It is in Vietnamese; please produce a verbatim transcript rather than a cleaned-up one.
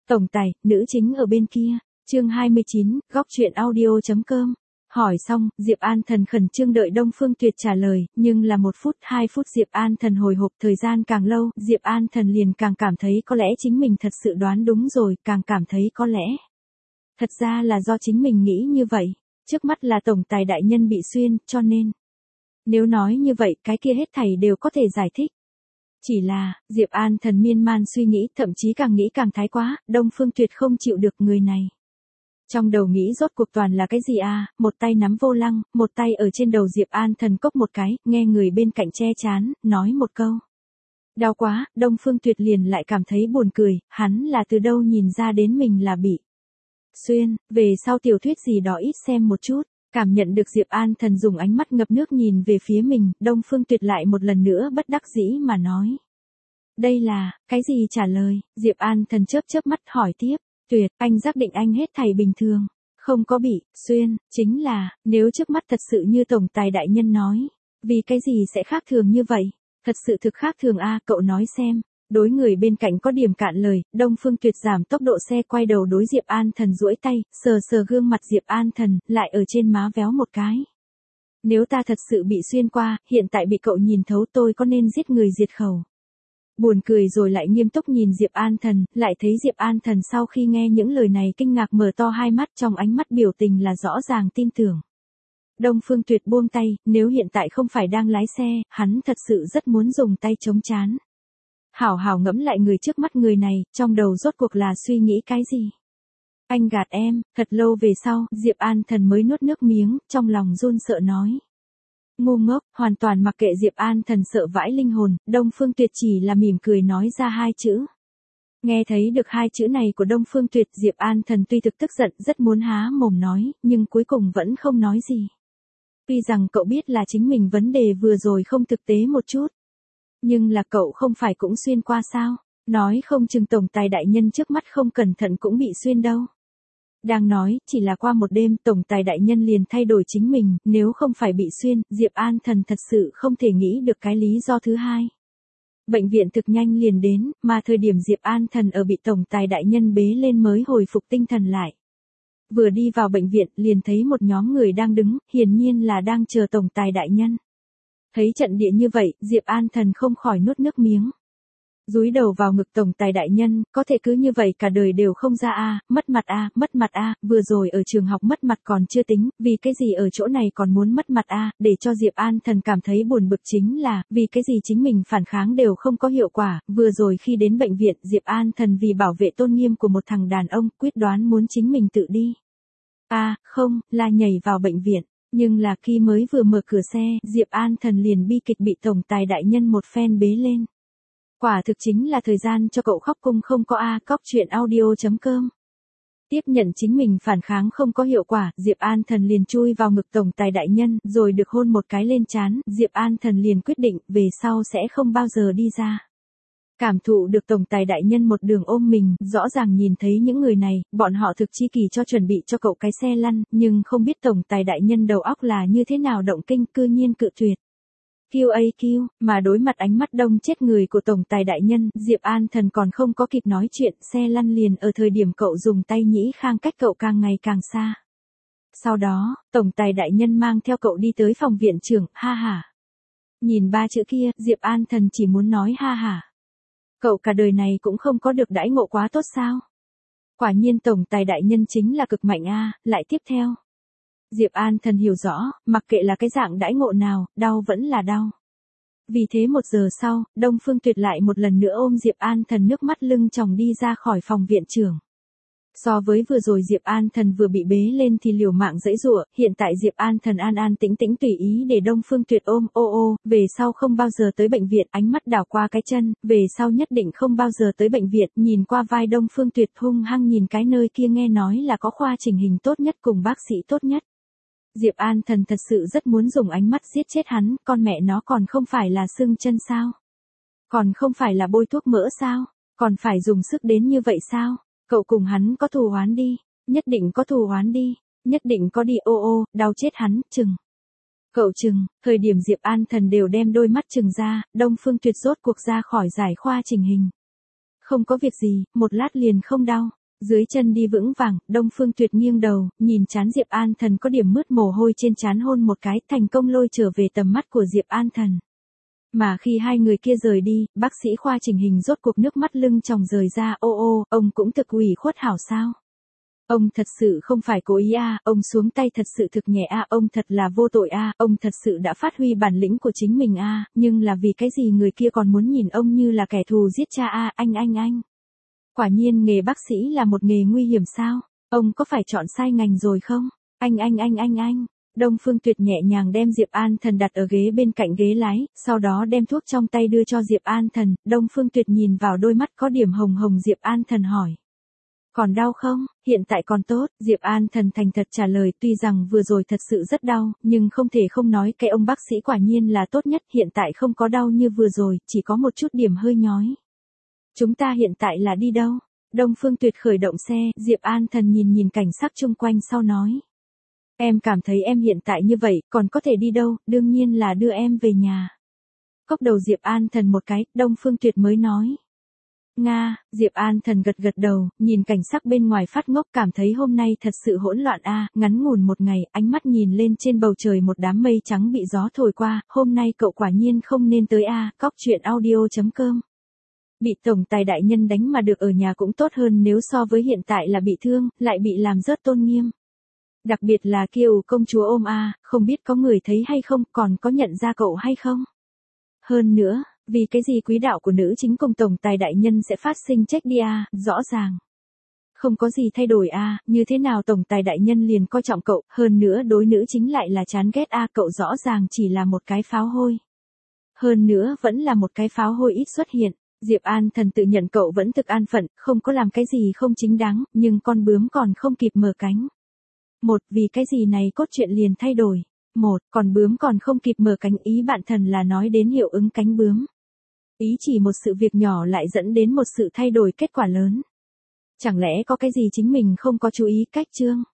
Tổng tài, nữ chính ở bên kia. Chương hai mươi chín, góc truyện audio chấm com. Hỏi xong, Diệp An Thần khẩn trương đợi Đông Phương Tuyệt trả lời, nhưng là một phút, hai phút Diệp An Thần hồi hộp, thời gian càng lâu, Diệp An Thần liền càng cảm thấy có lẽ chính mình thật sự đoán đúng rồi, càng cảm thấy có lẽ. Thật ra là do chính mình nghĩ như vậy, trước mắt là tổng tài đại nhân bị xuyên, cho nên. Nếu nói như vậy, cái kia hết thảy đều có thể giải thích. Chỉ là, Diệp An Thần miên man suy nghĩ, thậm chí càng nghĩ càng thái quá, Đông Phương Tuyệt không chịu được người này. Trong đầu nghĩ rốt cuộc toàn là cái gì à, một tay nắm vô lăng, một tay ở trên đầu Diệp An Thần cốc một cái, nghe người bên cạnh che chán, nói một câu. Đau quá, Đông Phương Tuyệt liền lại cảm thấy buồn cười, hắn là từ đâu nhìn ra đến mình là bị xuyên, về sau tiểu thuyết gì đó ít xem một chút. Cảm nhận được Diệp An Thần dùng ánh mắt ngập nước nhìn về phía mình, Đông Phương Tuyệt lại một lần nữa bất đắc dĩ mà nói. Đây là, cái gì trả lời, Diệp An Thần chớp chớp mắt hỏi tiếp, Tuyệt, anh xác định anh hết thảy bình thường, không có bị, xuyên, chính là, nếu trước mắt thật sự như tổng tài đại nhân nói, vì cái gì sẽ khác thường như vậy, thật sự thực khác thường a à, cậu nói xem. Đối người bên cạnh có điểm cạn lời, Đông Phương Tuyệt giảm tốc độ xe quay đầu đối Diệp An Thần duỗi tay, sờ sờ gương mặt Diệp An Thần, lại ở trên má véo một cái. Nếu ta thật sự bị xuyên qua, hiện tại bị cậu nhìn thấu tôi có nên giết người diệt khẩu. Buồn cười rồi lại nghiêm túc nhìn Diệp An Thần, lại thấy Diệp An Thần sau khi nghe những lời này kinh ngạc mở to hai mắt, trong ánh mắt biểu tình là rõ ràng tin tưởng. Đông Phương Tuyệt buông tay, nếu hiện tại không phải đang lái xe, hắn thật sự rất muốn dùng tay chống trán. Hảo hảo ngẫm lại người trước mắt người này, trong đầu rốt cuộc là suy nghĩ cái gì? Anh gạt em, thật lâu về sau, Diệp An Thần mới nuốt nước miếng, trong lòng run sợ nói. Ngu ngốc, hoàn toàn mặc kệ Diệp An Thần sợ vãi linh hồn, Đông Phương Tuyệt chỉ là mỉm cười nói ra hai chữ. Nghe thấy được hai chữ này của Đông Phương Tuyệt, Diệp An Thần tuy thực tức giận rất muốn há mồm nói, nhưng cuối cùng vẫn không nói gì. Tuy rằng cậu biết là chính mình vấn đề vừa rồi không thực tế một chút. Nhưng là cậu không phải cũng xuyên qua sao, nói không chừng tổng tài đại nhân trước mắt không cẩn thận cũng bị xuyên đâu. Đang nói, chỉ là qua một đêm tổng tài đại nhân liền thay đổi chính mình, nếu không phải bị xuyên, Diệp An Thần thật sự không thể nghĩ được cái lý do thứ hai. Bệnh viện thực nhanh liền đến, mà thời điểm Diệp An Thần ở bị tổng tài đại nhân bế lên mới hồi phục tinh thần lại. Vừa đi vào bệnh viện liền thấy một nhóm người đang đứng, hiển nhiên là đang chờ tổng tài đại nhân. Thấy trận địa như vậy, Diệp An Thần không khỏi nuốt nước miếng. Dúi đầu vào ngực tổng tài đại nhân, có thể cứ như vậy cả đời đều không ra a, à, mất mặt a, à, mất mặt a, à, vừa rồi ở trường học mất mặt còn chưa tính, vì cái gì ở chỗ này còn muốn mất mặt a, à, để cho Diệp An Thần cảm thấy buồn bực chính là, vì cái gì chính mình phản kháng đều không có hiệu quả, vừa rồi khi đến bệnh viện, Diệp An Thần vì bảo vệ tôn nghiêm của một thằng đàn ông, quyết đoán muốn chính mình tự đi. A, à, không, là nhảy vào bệnh viện. Nhưng là khi mới vừa mở cửa xe, Diệp An Thần liền bi kịch bị tổng tài đại nhân một phen bế lên. Quả thực chính là thời gian cho cậu khóc cung không có a, cóc truyện audio chấm com. Tiếp nhận chính mình phản kháng không có hiệu quả, Diệp An Thần liền chui vào ngực tổng tài đại nhân, rồi được hôn một cái lên trán, Diệp An Thần liền quyết định, về sau sẽ không bao giờ đi ra. Cảm thụ được tổng tài đại nhân một đường ôm mình, rõ ràng nhìn thấy những người này, bọn họ thực chi kỳ cho chuẩn bị cho cậu cái xe lăn, nhưng không biết tổng tài đại nhân đầu óc là như thế nào động kinh, cư nhiên cự tuyệt. quy a quy, mà đối mặt ánh mắt đông chết người của tổng tài đại nhân, Diệp An Thần còn không có kịp nói chuyện, xe lăn liền ở thời điểm cậu dùng tay nhĩ khang cách cậu càng ngày càng xa. Sau đó, tổng tài đại nhân mang theo cậu đi tới phòng viện trưởng, ha hả. Nhìn ba chữ kia, Diệp An Thần chỉ muốn nói ha hả. Cậu cả đời này cũng không có được đãi ngộ quá tốt sao? Quả nhiên tổng tài đại nhân chính là cực mạnh a, lại tiếp theo. Diệp An Thần hiểu rõ, mặc kệ là cái dạng đãi ngộ nào, đau vẫn là đau. Vì thế một giờ sau, Đông Phương Tuyệt lại một lần nữa ôm Diệp An Thần nước mắt lưng tròng đi ra khỏi phòng viện trưởng. So với vừa rồi Diệp An Thần vừa bị bế lên thì liều mạng giãy giụa, hiện tại Diệp An Thần an an tĩnh tĩnh tùy ý để Đông Phương Tuyệt ôm, ô ô, về sau không bao giờ tới bệnh viện, ánh mắt đảo qua cái chân, về sau nhất định không bao giờ tới bệnh viện, nhìn qua vai Đông Phương Tuyệt hung hăng nhìn cái nơi kia nghe nói là có khoa chỉnh hình tốt nhất cùng bác sĩ tốt nhất. Diệp An Thần thật sự rất muốn dùng ánh mắt giết chết hắn, con mẹ nó còn không phải là xương chân sao? Còn không phải là bôi thuốc mỡ sao? Còn phải dùng sức đến như vậy sao? Cậu cùng hắn có thù oán đi, nhất định có thù oán đi, nhất định có đi ô ô, đau chết hắn, chừng. Cậu chừng, thời điểm Diệp An Thần đều đem đôi mắt chừng ra, Đông Phương Tuyệt rốt cuộc ra khỏi giải khoa chỉnh hình. Không có việc gì, một lát liền không đau. Dưới chân đi vững vàng, Đông Phương Tuyệt nghiêng đầu, nhìn trán Diệp An Thần có điểm mướt mồ hôi trên trán hôn một cái, thành công lôi trở về tầm mắt của Diệp An Thần. Mà khi hai người kia rời đi, bác sĩ khoa chỉnh hình rốt cuộc nước mắt lưng tròng rời ra, ô ô, ông cũng thực ủy khuất hảo sao? Ông thật sự không phải cố ý à, ông xuống tay thật sự thực nhẹ à, ông thật là vô tội à, ông thật sự đã phát huy bản lĩnh của chính mình à, nhưng là vì cái gì người kia còn muốn nhìn ông như là kẻ thù giết cha à, anh anh anh. Quả nhiên nghề bác sĩ là một nghề nguy hiểm sao? Ông có phải chọn sai ngành rồi không? Anh anh anh anh anh. Đông Phương Tuyệt nhẹ nhàng đem Diệp An Thần đặt ở ghế bên cạnh ghế lái, sau đó đem thuốc trong tay đưa cho Diệp An Thần, Đông Phương Tuyệt nhìn vào đôi mắt có điểm hồng hồng Diệp An Thần hỏi. Còn đau không? Hiện tại còn tốt, Diệp An Thần thành thật trả lời, tuy rằng vừa rồi thật sự rất đau, nhưng không thể không nói cái ông bác sĩ quả nhiên là tốt nhất, hiện tại không có đau như vừa rồi, chỉ có một chút điểm hơi nhói. Chúng ta hiện tại là đi đâu? Đông Phương Tuyệt khởi động xe, Diệp An Thần nhìn nhìn cảnh sắc chung quanh sau nói. Em cảm thấy em hiện tại như vậy, còn có thể đi đâu, đương nhiên là đưa em về nhà. Cốc đầu Diệp An Thần một cái, Đông Phương Tuyệt mới nói. Nga, Diệp An Thần gật gật đầu, nhìn cảnh sắc bên ngoài phát ngốc cảm thấy hôm nay thật sự hỗn loạn a, ngắn ngủn một ngày, ánh mắt nhìn lên trên bầu trời một đám mây trắng bị gió thổi qua, hôm nay cậu quả nhiên không nên tới a, cóc truyện audio chấm com. Bị tổng tài đại nhân đánh mà được ở nhà cũng tốt hơn nếu so với hiện tại là bị thương, lại bị làm rớt tôn nghiêm. Đặc biệt là Kiều công chúa ôm a, không biết có người thấy hay không, còn có nhận ra cậu hay không? Hơn nữa, vì cái gì quý đạo của nữ chính cùng tổng tài đại nhân sẽ phát sinh trách đi a, rõ ràng. Không có gì thay đổi a, như thế nào tổng tài đại nhân liền coi trọng cậu, hơn nữa đối nữ chính lại là chán ghét a, cậu rõ ràng chỉ là một cái pháo hôi. Hơn nữa vẫn là một cái pháo hôi ít xuất hiện. Diệp An Thần tự nhận cậu vẫn thực an phận, không có làm cái gì không chính đáng, nhưng con bướm còn không kịp mở cánh. Một, vì cái gì này cốt truyện liền thay đổi. Một, con bướm còn không kịp mở cánh, ý bạn Thần là nói đến hiệu ứng cánh bướm. Ý chỉ một sự việc nhỏ lại dẫn đến một sự thay đổi kết quả lớn. Chẳng lẽ có cái gì chính mình không có chú ý cách chương?